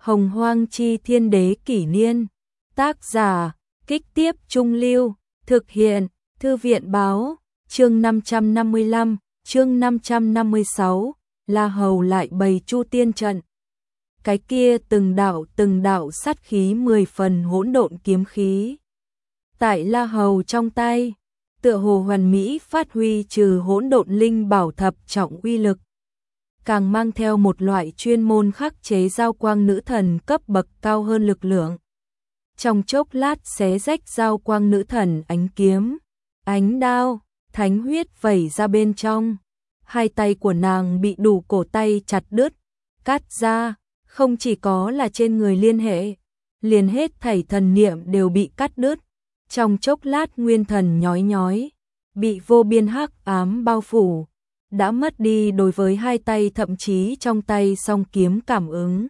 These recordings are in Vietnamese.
Hồng Hoang Chi Thiên Đế Kỷ Niên. Tác giả, Kích Tiếp Trung Lưu. Thực hiện, Thư viện Báo. Chương 555, chương 556, La Hầu lại bày Chu Tiên trận. Cái kia từng đạo sát khí 10 phần hỗn độn kiếm khí. Tại La Hầu trong tay, tựa hồ hoàn mỹ phát huy trừ hỗn độn linh bảo thập trọng uy lực. Càng mang theo một loại chuyên môn khắc chế giao quang nữ thần cấp bậc cao hơn lực lượng. Trong chốc lát xé rách giao quang nữ thần ánh kiếm, ánh đao, thánh huyết vẩy ra bên trong. Hai tay của nàng bị đủ cổ tay chặt đứt, cắt ra, không chỉ có là trên người liên hệ, liền hết thảy thần niệm đều bị cắt đứt. Trong chốc lát nguyên thần nhói nhói, bị vô biên hắc ám bao phủ, đã mất đi đối với hai tay thậm chí trong tay song kiếm cảm ứng.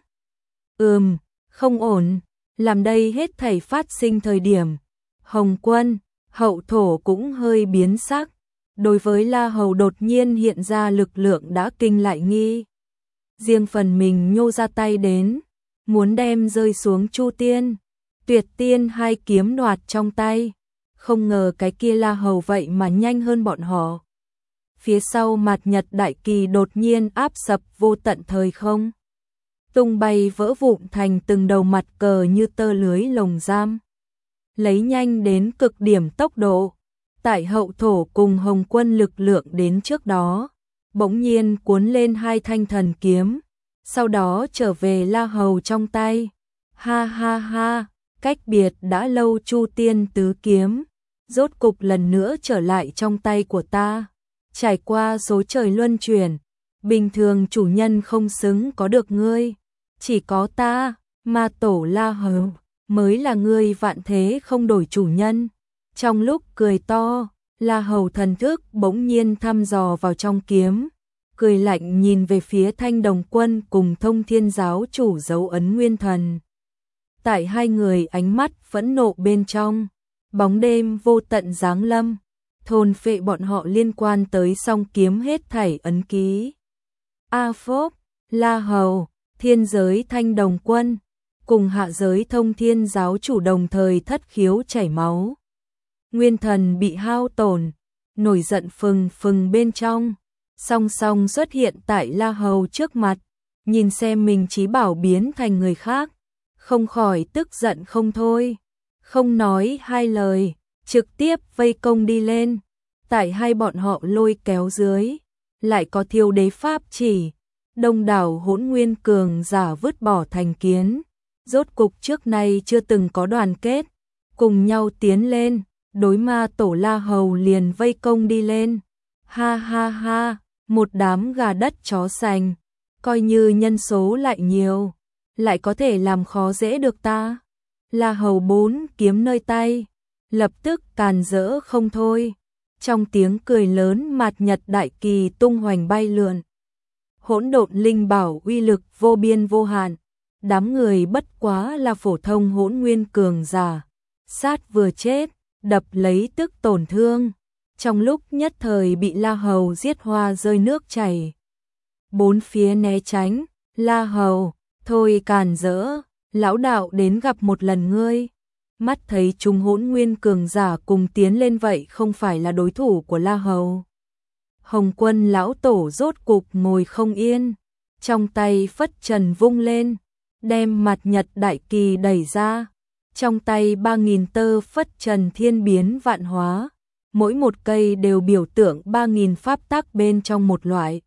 Không ổn, làm đây hết thảy phát sinh thời điểm, Hồng Quân, Hậu Thổ cũng hơi biến sắc, đối với La Hầu đột nhiên hiện ra lực lượng đã kinh lại nghi. Riêng phần mình nhô ra tay đến, muốn đem rơi xuống Chu Tiên, Tuyệt Tiên hai kiếm đoạt trong tay, không ngờ cái kia La Hầu vậy mà nhanh hơn bọn họ. Phía sau Mạt Nhật Đại Kỳ đột nhiên áp sập vô tận thời không, tung bay vỡ vụn thành từng đầu mặt cờ như tơ lưới lồng giam. Lấy nhanh đến cực điểm tốc độ, tại Hậu Thổ cùng Hồng Quân lực lượng đến trước đó, bỗng nhiên cuốn lên hai thanh thần kiếm, sau đó trở về La Hầu trong tay. Ha ha ha, cách biệt đã lâu Chu Tiên tứ kiếm, rốt cục lần nữa trở lại trong tay của ta. Trải qua số trời luân chuyển, bình thường chủ nhân không xứng có được ngươi, chỉ có ta, Ma Tổ La Hầu, mới là ngươi vạn thế không đổi chủ nhân. Trong lúc cười to, La Hầu thần thức bỗng nhiên thăm dò vào trong kiếm, cười lạnh nhìn về phía Thanh Đồng Quân cùng Thông Thiên giáo chủ dấu ấn nguyên thần. Tại hai người ánh mắt phẫn nộ bên trong, bóng đêm vô tận giáng lâm, thôn phệ bọn họ liên quan tới song kiếm hết thảy ấn ký. A Phốc, La Hầu, thiên giới Thanh Đồng Quân, cùng hạ giới Thông Thiên giáo chủ đồng thời thất khiếu chảy máu. Nguyên thần bị hao tổn, nổi giận phừng phừng bên trong, song song xuất hiện tại La Hầu trước mặt, nhìn xem mình chí bảo biến thành người khác, không khỏi tức giận không thôi, không nói hai lời, trực tiếp vây công đi lên. Tại hai bọn họ lôi kéo dưới, lại có Thiêu Đế pháp chỉ, đông đảo hỗn nguyên cường giả vứt bỏ thành kiến, rốt cục trước nay chưa từng có đoàn kết, cùng nhau tiến lên, đối Ma Tổ La Hầu liền vây công đi lên. Ha ha ha, một đám gà đất chó sành, coi như nhân số lại nhiều, lại có thể làm khó dễ được ta. La Hầu bốn kiếm nơi tay, lập tức càn rỡ không thôi. Trong tiếng cười lớn Mạt Nhật Đại Kỳ tung hoành bay lượn. Hỗn độn linh bảo uy lực vô biên vô hạn, đám người bất quá là phổ thông hỗn nguyên cường giả, sát vừa chết, đập lấy tức tổn thương, trong lúc nhất thời bị La Hầu giết hoa rơi nước chảy. Bốn phía né tránh, La Hầu, thôi càn rỡ, lão đạo đến gặp một lần ngươi. Mắt thấy chúng hỗn nguyên cường giả cùng tiến lên vậy không phải là đối thủ của La Hầu. Hồng Quân lão tổ rốt cục ngồi không yên, trong tay phất trần vung lên, đem Mạt Nhật Đại Kỳ đẩy ra. Trong tay 3000 tơ phất trần thiên biến vạn hóa, mỗi một cây đều biểu tượng 3000 pháp tắc bên trong một loại.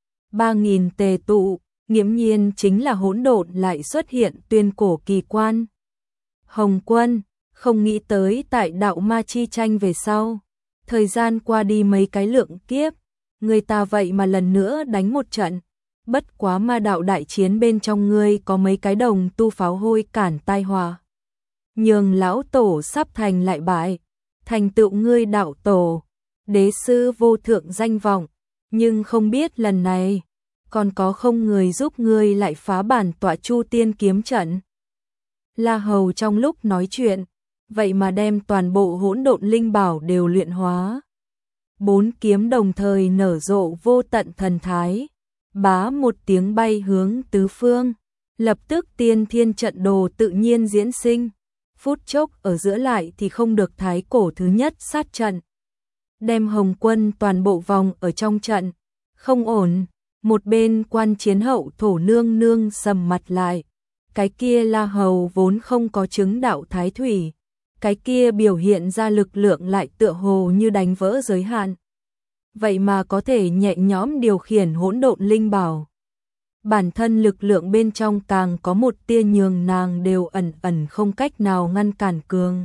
3000 tề tụ, nghiễm nhiên chính là hỗn độn lại xuất hiện tuyên cổ kỳ quan. Hồng Quân, không nghĩ tới tại đạo ma chi tranh về sau, thời gian qua đi mấy cái lượng kiếp, người ta vậy mà lần nữa đánh một trận, bất quá ma đạo đại chiến bên trong ngươi có mấy cái đồng tu pháo hôi cản tai họa. Nhường lão tổ sắp thành lại bại, thành tựu ngươi đạo tổ, đế sư vô thượng danh vọng, nhưng không biết lần này, còn có không người giúp ngươi lại phá bản tọa Chu Tiên kiếm trận. La Hầu trong lúc nói chuyện, vậy mà đem toàn bộ hỗn độn linh bảo đều luyện hóa. Bốn kiếm đồng thời nở rộ vô tận thần thái, bá một tiếng bay hướng tứ phương, Lập tức tiên thiên trận đồ tự nhiên diễn sinh, phút chốc ở giữa lại thì không được thái cổ thứ nhất sát trận. Đem Hồng quân toàn bộ vòng ở trong trận, không ổn, một bên quan chiến hậu thổ nương nương sầm mặt lại. Cái kia La Hầu vốn không có chứng đạo thái thủy, cái kia biểu hiện ra lực lượng lại tựa hồ như đánh vỡ giới hạn. Vậy mà có thể nhẹ nhõm điều khiển hỗn độn linh bảo. Bản thân lực lượng bên trong càng có một tia nhường nàng đều ẩn ẩn không cách nào ngăn cản cường.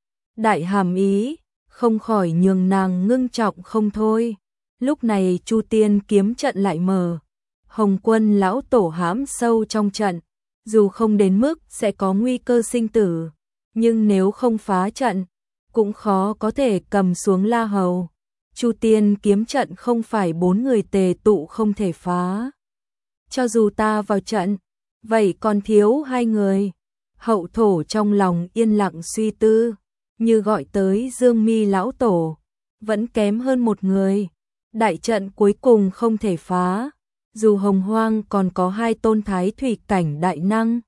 Đại hàm ý, không khỏi nhường nàng ngưng trọng không thôi. Lúc này Chu Tiên kiếm trận lại mở. Hồng quân lão tổ hãm sâu trong trận, dù không đến mức sẽ có nguy cơ sinh tử, nhưng nếu không phá trận, cũng khó có thể cầm xuống La Hầu. Chu Tiên kiếm trận không phải 4 người tề tụ không thể phá. Cho dù ta vào trận, vậy còn thiếu 2 người. Hậu thổ trong lòng yên lặng suy tư, như gọi tới Dương Mi lão tổ, vẫn kém hơn một người. Đại trận cuối cùng không thể phá, dù Hồng Hoang còn có 2 tôn thái thủy cảnh đại năng.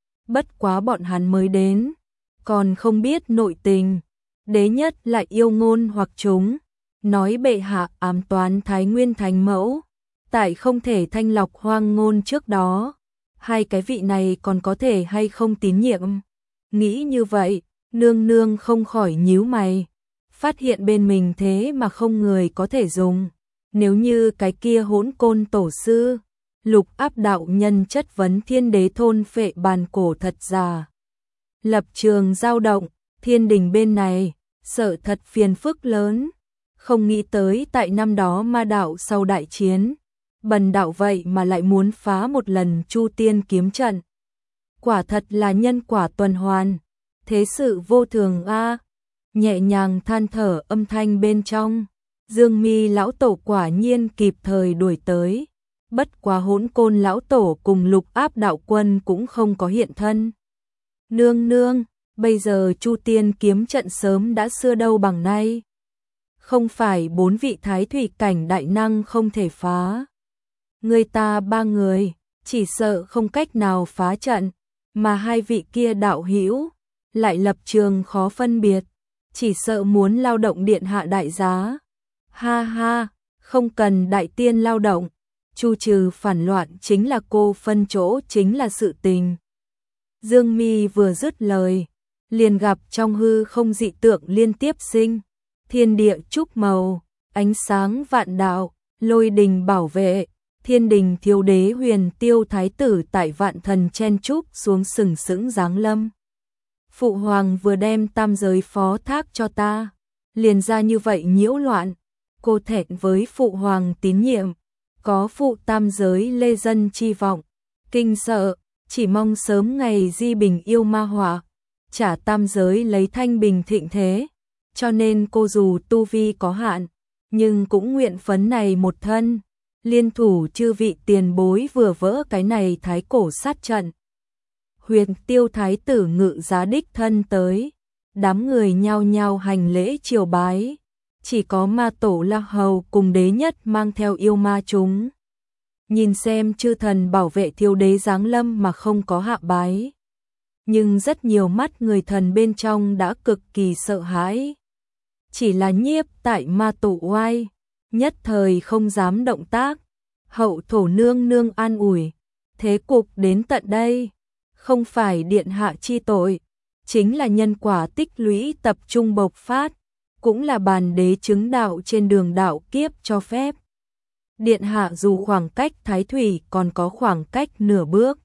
Bất quá bọn hắn mới đến, còn không biết nội tình, đế nhất lại yêu ngôn hoặc chúng, nói bệ hạ ám toán Thái Nguyên Thánh Mẫu, tại không thể thanh lọc hoang ngôn trước đó, 2 cái vị này còn có thể hay không tín nhiệm. Nghĩ như vậy, nương nương không khỏi nhíu mày, phát hiện bên mình thế mà không người có thể dùng. Nếu như cái kia Hỗn Côn tổ sư, Lục Áp đạo nhân chất vấn Thiên Đế thôn phệ bàn cổ thật giả. Lập trường dao động, thiên đình bên này, sợ thật phiền phức lớn. Không nghĩ tới tại năm đó ma đạo sau đại chiến, bần đạo vậy mà lại muốn phá một lần Chu Tiên kiếm trận. Quả thật là nhân quả tuần hoàn, thế sự vô thường a. Nhẹ nhàng than thở âm thanh bên trong, Dương Mi lão tổ quả nhiên kịp thời đuổi tới. Bất quá Hỗn Côn lão tổ cùng Lục Áp đạo quân cũng không có hiện thân. Nương nương, bây giờ Chu Tiên kiếm trận sớm đã xưa đâu bằng nay. Không phải 4 vị thái thủy cảnh đại năng không thể phá. Người ta 3 người, chỉ sợ không cách nào phá trận, mà 2 vị kia đạo hữu lại lập trường khó phân biệt, chỉ sợ muốn lao động điện hạ đại giá. Ha ha, không cần đại tiên lao động, chu trừ phản loạn chính là cô phân chỗ chính là sự tình. Dương Mi vừa dứt lời, liền gặp trong hư không dị tượng liên tiếp sinh, thiên địa trúc màu, ánh sáng vạn đạo, lôi đình bảo vệ, thiên đình thiếu đế Huyền Tiêu thái tử tại vạn thần chen trúc xuống sừng sững giáng lâm. Phụ hoàng vừa đem tam giới phó thác cho ta, liền ra như vậy nhiễu loạn, cô thẹn với phụ hoàng tín nhiệm, có phụ tam giới lê dân chi vọng, kinh sợ, chỉ mong sớm ngày di bình yêu ma họa, trả tam giới lấy thanh bình thịnh thế, cho nên cô dù tu vi có hạn, nhưng cũng nguyện phấn này một thân, liên thủ chư vị tiền bối vừa vỡ cái này thái cổ sát trận. Huyền Tiêu thái tử ngự giá đích thân tới, đám người nhao nhao hành lễ triều bái, chỉ có ma tổ La Hầu cùng đế nhất mang theo yêu ma chúng. Nhìn xem chư thần bảo vệ thiếu đế giáng lâm mà không có hạ bái. Nhưng rất nhiều mắt người thần bên trong đã cực kỳ sợ hãi. Chỉ là nhiếp tại ma tổ oai, nhất thời không dám động tác. Hậu thổ nương nương an ủi, thế cục đến tận đây, không phải điện hạ chi tội, chính là nhân quả tích lũy tập trung bộc phát, cũng là bàn đế chứng đạo trên đường đạo kiếp cho phép. Điện hạ dù khoảng cách thái thủy còn có khoảng cách nửa bước,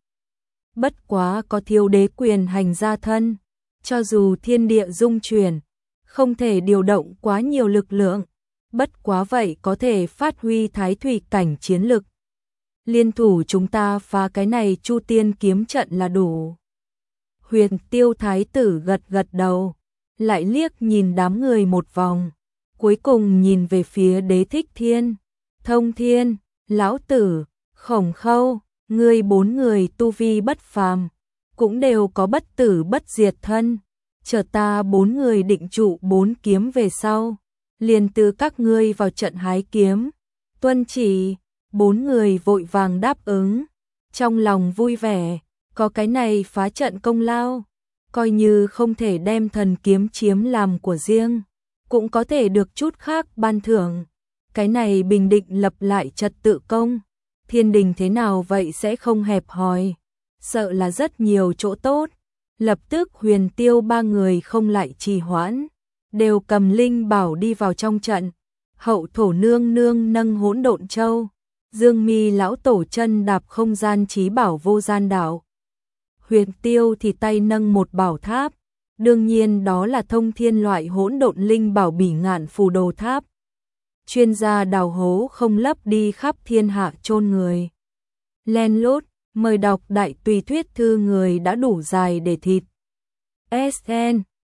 bất quá có thiếu đế quyền hành gia thân, cho dù thiên địa dung chuyển, không thể điều động quá nhiều lực lượng, bất quá vậy có thể phát huy thái thủy cảnh chiến lực. Liên thủ chúng ta phá cái này Chu Tiên kiếm trận là đủ. Huyền Tiêu thái tử gật gật đầu, lại liếc nhìn đám người một vòng, cuối cùng nhìn về phía Đế Thích Thiên, Thông Thiên, Lão Tử, Khổng Khâu, ngươi 4 người tu vi bất phàm, cũng đều có bất tử bất diệt thân, chờ ta 4 người định trụ 4 kiếm về sau, liền từ các ngươi vào trận hái kiếm. Tuân chỉ, 4 người vội vàng đáp ứng, trong lòng vui vẻ, Có cái này phá trận công lao, coi như không thể đem thần kiếm chiếm làm của riêng, cũng có thể được chút khác ban thưởng. Cái này bình định lập lại trật tự công, thiên đình thế nào vậy sẽ không hẹp hòi, sợ là rất nhiều chỗ tốt. Lập tức Huyền Tiêu ba người không lại trì hoãn, đều cầm linh bảo đi vào trong trận. Hậu thổ nương nương nâng hỗn độn châu, Dương Mi lão tổ chân đạp không gian chí bảo vô gian đạo. Huyền Tiêu thì tay nâng một bảo tháp, đương nhiên đó là thông thiên loại hỗn độn linh bảo bỉ ngạn phù đồ tháp. Chuyên gia đào hố không lấp đi khắp thiên hạ chôn người. Len lút, mời đọc đại tùy thuyết thư người đã đủ dài để thịt. SN